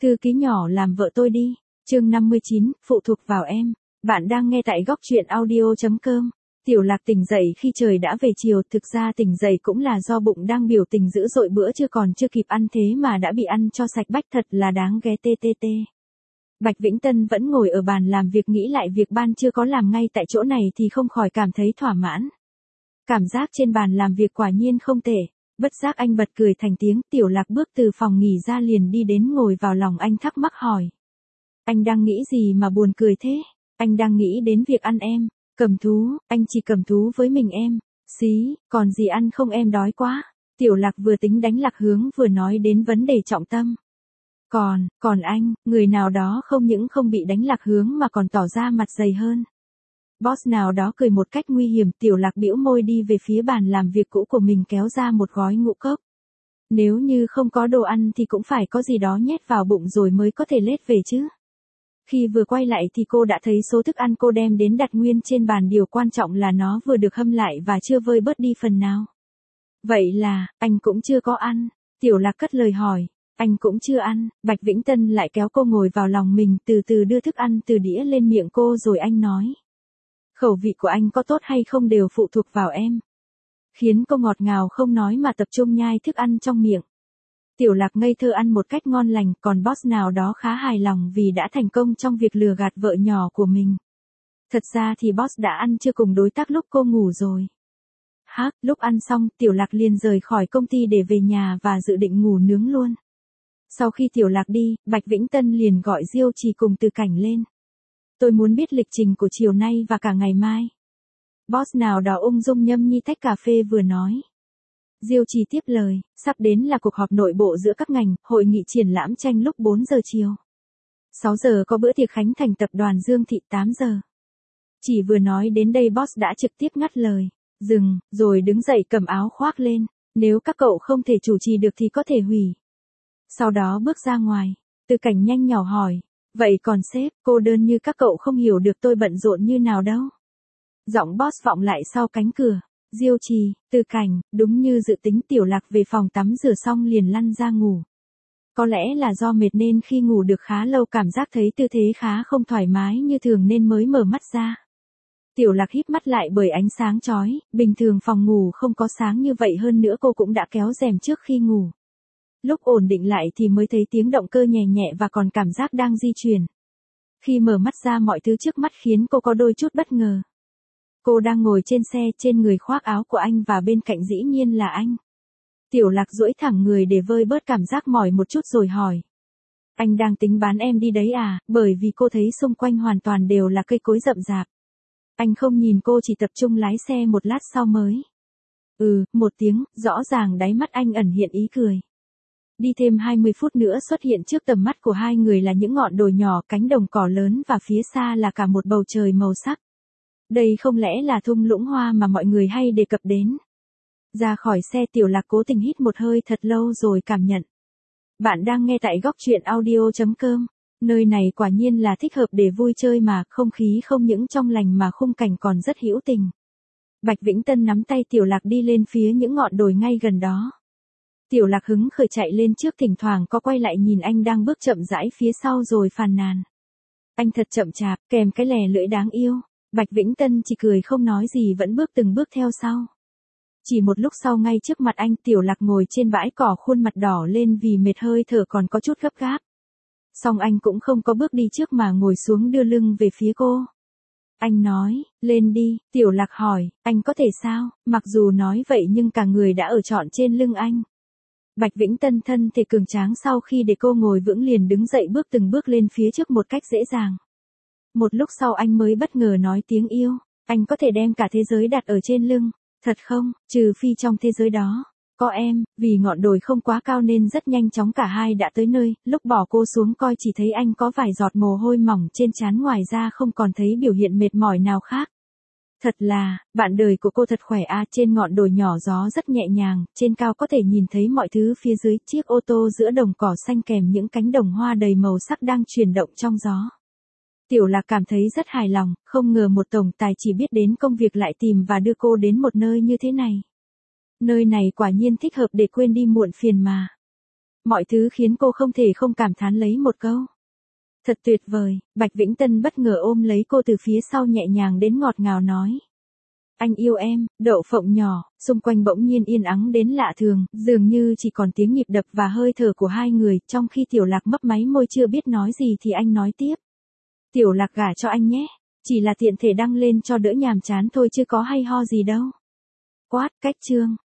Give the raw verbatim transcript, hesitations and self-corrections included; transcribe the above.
Thư ký nhỏ làm vợ tôi đi. Chương năm mươi chín, phụ thuộc vào em. Bạn đang nghe tại góc truyện audio chấm com. Tiểu Lạc tỉnh dậy khi trời đã về chiều, thực ra tỉnh dậy cũng là do bụng đang biểu tình dữ dội, bữa trưa còn chưa kịp ăn thế mà đã bị ăn cho sạch bách, thật là đáng ghé ttt. Bạch Vĩnh Tân vẫn ngồi ở bàn làm việc nghĩ lại việc ban chưa có làm ngay tại chỗ này thì không khỏi cảm thấy thỏa mãn. Cảm giác trên bàn làm việc quả nhiên không tệ. Bất giác anh bật cười thành tiếng. Tiểu Lạc bước từ phòng nghỉ ra liền đi đến ngồi vào lòng anh, thắc mắc hỏi. Anh đang nghĩ gì mà buồn cười thế? Anh đang nghĩ đến việc ăn em. Cầm thú, anh chỉ cầm thú với mình em. Xí, còn gì ăn không, em đói quá. Tiểu Lạc vừa tính đánh lạc hướng vừa nói đến vấn đề trọng tâm. Còn, còn anh, người nào đó không những không bị đánh lạc hướng mà còn tỏ ra mặt dày hơn. Boss nào đó cười một cách nguy hiểm. Tiểu Lạc bĩu môi đi về phía bàn làm việc cũ của mình, kéo ra một gói ngũ cốc. Nếu như không có đồ ăn thì cũng phải có gì đó nhét vào bụng rồi mới có thể lết về chứ. Khi vừa quay lại thì cô đã thấy số thức ăn cô đem đến đặt nguyên trên bàn, điều quan trọng là nó vừa được hâm lại và chưa vơi bớt đi phần nào. Vậy là, anh cũng chưa có ăn. Tiểu Lạc cất lời hỏi. Anh cũng chưa ăn. Bạch Vĩnh Tân lại kéo cô ngồi vào lòng mình, từ từ đưa thức ăn từ đĩa lên miệng cô rồi anh nói. Khẩu vị của anh có tốt hay không đều phụ thuộc vào em. Khiến cô ngọt ngào không nói mà tập trung nhai thức ăn trong miệng. Tiểu Lạc ngây thơ ăn một cách ngon lành, còn boss nào đó khá hài lòng vì đã thành công trong việc lừa gạt vợ nhỏ của mình. Thật ra thì boss đã ăn trưa cùng đối tác lúc cô ngủ rồi. Hắc, lúc ăn xong, Tiểu Lạc liền rời khỏi công ty để về nhà và dự định ngủ nướng luôn. Sau khi Tiểu Lạc đi, Bạch Vĩnh Tân liền gọi Diêu Trì cùng Từ Cảnh lên. Tôi muốn biết lịch trình của chiều nay và cả ngày mai. Boss nào đó ung dung nhâm nhi tách cà phê vừa nói. Diêu Trì tiếp lời, sắp đến là cuộc họp nội bộ giữa các ngành, hội nghị triển lãm tranh lúc bốn giờ chiều. sáu giờ có bữa tiệc khánh thành tập đoàn Dương Thị tám giờ. Chỉ vừa nói đến đây boss đã trực tiếp ngắt lời, dừng, rồi đứng dậy cầm áo khoác lên, nếu các cậu không thể chủ trì được thì có thể hủy. Sau đó bước ra ngoài, Từ Cảnh nhanh nhỏ hỏi, vậy còn sếp, cô đơn như các cậu không hiểu được tôi bận rộn như nào đâu. Giọng boss vọng lại sau cánh cửa. Diêu Trì, Từ Cảnh, đúng như dự tính Tiểu Lạc về phòng tắm rửa xong liền lăn ra ngủ. Có lẽ là do mệt nên khi ngủ được khá lâu cảm giác thấy tư thế khá không thoải mái như thường nên mới mở mắt ra. Tiểu Lạc híp mắt lại bởi ánh sáng chói, bình thường phòng ngủ không có sáng như vậy, hơn nữa cô cũng đã kéo rèm trước khi ngủ. Lúc ổn định lại thì mới thấy tiếng động cơ nhẹ nhẹ và còn cảm giác đang di chuyển. Khi mở mắt ra mọi thứ trước mắt khiến cô có đôi chút bất ngờ. Cô đang ngồi trên xe, trên người khoác áo của anh và bên cạnh dĩ nhiên là anh. Tiểu Lạc duỗi thẳng người để vơi bớt cảm giác mỏi một chút rồi hỏi. Anh đang tính bán em đi đấy à, bởi vì cô thấy xung quanh hoàn toàn đều là cây cối rậm rạp. Anh không nhìn cô, chỉ tập trung lái xe một lát sau mới. Ừ, một tiếng, rõ ràng đáy mắt anh ẩn hiện ý cười. Đi thêm hai mươi phút nữa xuất hiện trước tầm mắt của hai người là những ngọn đồi nhỏ, cánh đồng cỏ lớn và phía xa là cả một bầu trời màu sắc. Đây không lẽ là thung lũng hoa mà mọi người hay đề cập đến. Ra khỏi xe Tiểu Lạc cố tình hít một hơi thật lâu rồi cảm nhận. Bạn đang nghe tại góc truyện audio chấm com. Nơi này quả nhiên là thích hợp để vui chơi mà, không khí không những trong lành mà khung cảnh còn rất hữu tình. Bạch Vĩnh Tân nắm tay Tiểu Lạc đi lên phía những ngọn đồi ngay gần đó. Tiểu Lạc hứng khởi chạy lên trước, thỉnh thoảng có quay lại nhìn anh đang bước chậm rãi phía sau rồi phàn nàn. Anh thật chậm chạp, kèm cái lè lưỡi đáng yêu. Bạch Vĩnh Tân chỉ cười không nói gì, vẫn bước từng bước theo sau. Chỉ một lúc sau ngay trước mặt anh, Tiểu Lạc ngồi trên bãi cỏ, khuôn mặt đỏ lên vì mệt, hơi thở còn có chút gấp gáp. Song anh cũng không có bước đi trước mà ngồi xuống đưa lưng về phía cô. Anh nói, lên đi. Tiểu Lạc hỏi, anh có thể sao? Mặc dù nói vậy nhưng cả người đã ở trọn trên lưng anh. Bạch Vĩnh Tân thân thể cường tráng, sau khi để cô ngồi vững liền đứng dậy bước từng bước lên phía trước một cách dễ dàng. Một lúc sau anh mới bất ngờ nói tiếng yêu, anh có thể đem cả thế giới đặt ở trên lưng, thật không, trừ phi trong thế giới đó có em. Vì ngọn đồi không quá cao nên rất nhanh chóng cả hai đã tới nơi, lúc bỏ cô xuống coi chỉ thấy anh có vài giọt mồ hôi mỏng trên trán, ngoài ra không còn thấy biểu hiện mệt mỏi nào khác. Thật là, bạn đời của cô thật khỏe à. Trên ngọn đồi nhỏ gió rất nhẹ nhàng, trên cao có thể nhìn thấy mọi thứ phía dưới, chiếc ô tô giữa đồng cỏ xanh kèm những cánh đồng hoa đầy màu sắc đang chuyển động trong gió. Tiểu Lạc cảm thấy rất hài lòng, không ngờ một tổng tài chỉ biết đến công việc lại tìm và đưa cô đến một nơi như thế này. Nơi này quả nhiên thích hợp để quên đi muộn phiền mà. Mọi thứ khiến cô không thể không cảm thán lấy một câu. Thật tuyệt vời, Bạch Vĩnh Tân bất ngờ ôm lấy cô từ phía sau nhẹ nhàng đến ngọt ngào nói. Anh yêu em, Đậu Phộng nhỏ, xung quanh bỗng nhiên yên ắng đến lạ thường, dường như chỉ còn tiếng nhịp đập và hơi thở của hai người, trong khi Tiểu Lạc mấp máy môi chưa biết nói gì thì anh nói tiếp. Tiểu Lạc gả cho anh nhé, chỉ là tiện thể đăng lên cho đỡ nhàm chán thôi chứ có hay ho gì đâu. Quát, cách chương.